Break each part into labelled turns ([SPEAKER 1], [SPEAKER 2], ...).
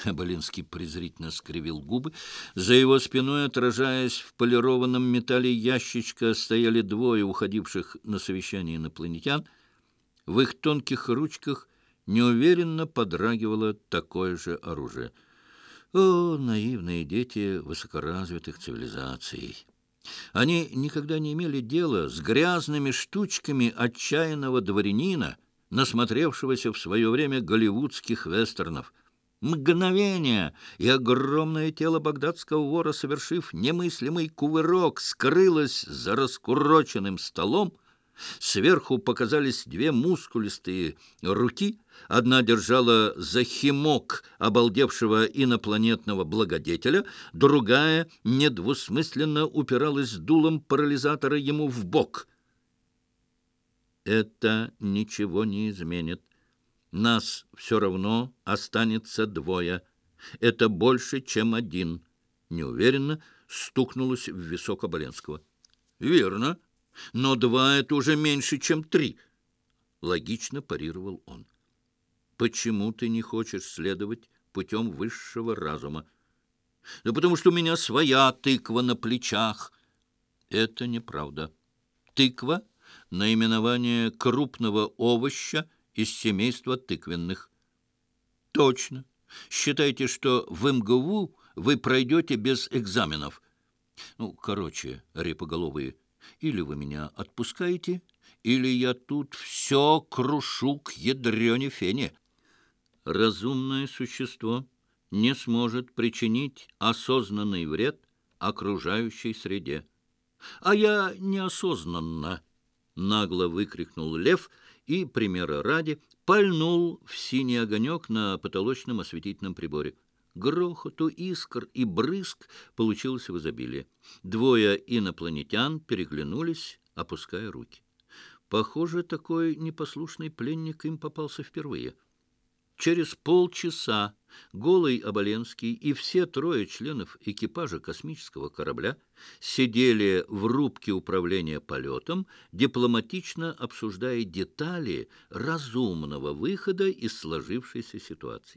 [SPEAKER 1] Оболенский презрительно скривил губы. За его спиной, отражаясь в полированном металле ящичка, стояли двое уходивших на совещание инопланетян. В их тонких ручках неуверенно подрагивало такое же оружие. О, наивные дети высокоразвитых цивилизаций! Они никогда не имели дела с грязными штучками отчаянного дворянина, насмотревшегося в свое время голливудских вестернов. Мгновение, и огромное тело багдадского вора, совершив немыслимый кувырок, скрылось за раскуроченным столом. Сверху показались две мускулистые руки. Одна держала за химок обалдевшего инопланетного благодетеля, другая недвусмысленно упиралась дулом парализатора ему в бок. «Это ничего не изменит. Нас все равно останется двое. Это больше, чем один», — неуверенно стукнулось в висок Оболенского. «Верно. Но два — это уже меньше, чем три», — логично парировал он. «Почему ты не хочешь следовать путем высшего разума?» «Да потому что у меня своя тыква на плечах». «Это неправда. Тыква — наименование крупного овоща из семейства тыквенных». «Точно. Считайте, что в МГУ вы пройдете без экзаменов. Короче, репоголовые, или вы меня отпускаете, или я тут все крушу к ядрене фене. Разумное существо не сможет причинить осознанный вред окружающей среде. А я неосознанно, — нагло выкрикнул лев и, примера ради, пальнул в синий огонек на потолочном осветительном приборе. Грохоту, искр и брызг получилось в изобилии. Двое инопланетян переглянулись, опуская руки. Похоже, такой непослушный пленник им попался впервые. Через полчаса голый Оболенский и все трое членов экипажа космического корабля сидели в рубке управления полетом, дипломатично обсуждая детали разумного выхода из сложившейся ситуации.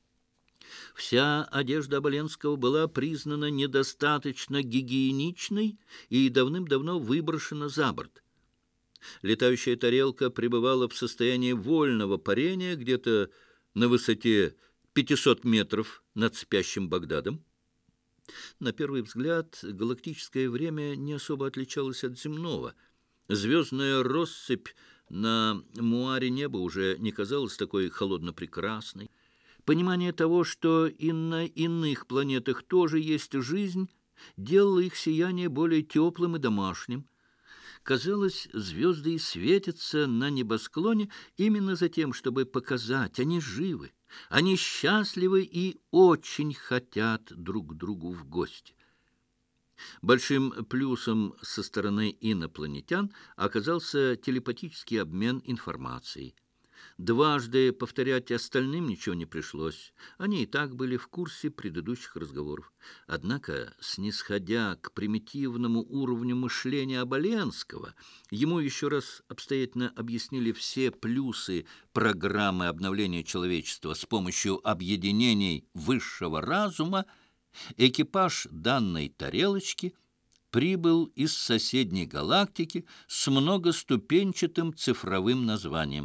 [SPEAKER 1] Вся одежда Оболенского была признана недостаточно гигиеничной и давным-давно выброшена за борт. Летающая тарелка пребывала в состоянии вольного парения где-то на высоте 500 метров над спящим Багдадом. На первый взгляд галактическое время не особо отличалось от земного. Звездная россыпь на муаре неба уже не казалась такой холодно-прекрасной. Понимание того, что и на иных планетах тоже есть жизнь, делало их сияние более теплым и домашним. Казалось, звезды и светятся на небосклоне именно за тем, чтобы показать, они живы, они счастливы и очень хотят друг к другу в гости. Большим плюсом со стороны инопланетян оказался телепатический обмен информацией. Дважды повторять остальным ничего не пришлось. Они и так были в курсе предыдущих разговоров. Однако, снисходя к примитивному уровню мышления Оболенского, ему еще раз обстоятельно объяснили все плюсы программы обновления человечества с помощью объединений высшего разума. Экипаж данной тарелочки прибыл из соседней галактики с многоступенчатым цифровым названием.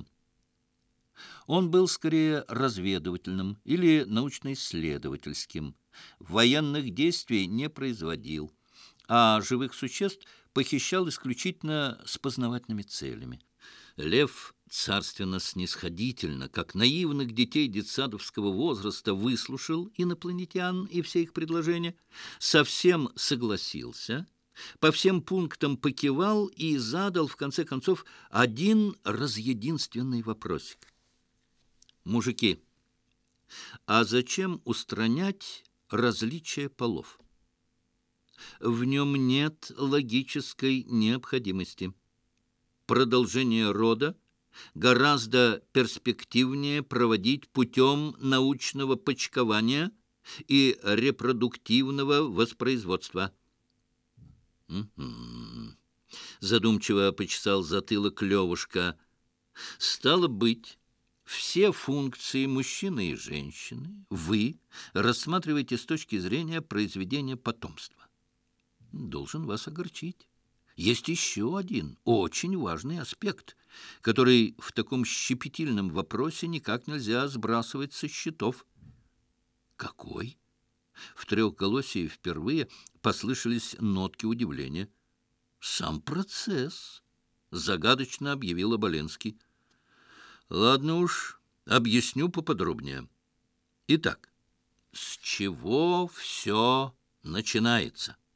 [SPEAKER 1] Он был скорее разведывательным или научно-исследовательским. Военных действий не производил, а живых существ похищал исключительно с познавательными целями. Лев царственно-снисходительно, как наивных детей детсадовского возраста, выслушал инопланетян и все их предложения, совсем согласился, по всем пунктам покивал и задал, в конце концов, один разъединственный вопросик. «Мужики, а зачем устранять различия полов? В нем нет логической необходимости. Продолжение рода гораздо перспективнее проводить путем научного почкования и репродуктивного воспроизводства». Задумчиво почесал затылок Левушка. «Стало быть, Все функции мужчины и женщины вы рассматриваете с точки зрения произведения потомства. Должен вас огорчить. Есть еще один очень важный аспект, который в таком щепетильном вопросе никак нельзя сбрасывать со счетов. Какой? В трехголосии впервые послышались нотки удивления. «Сам процесс», — загадочно объявил Оболенский. «Ладно уж, объясню поподробнее. Итак, с чего все начинается?»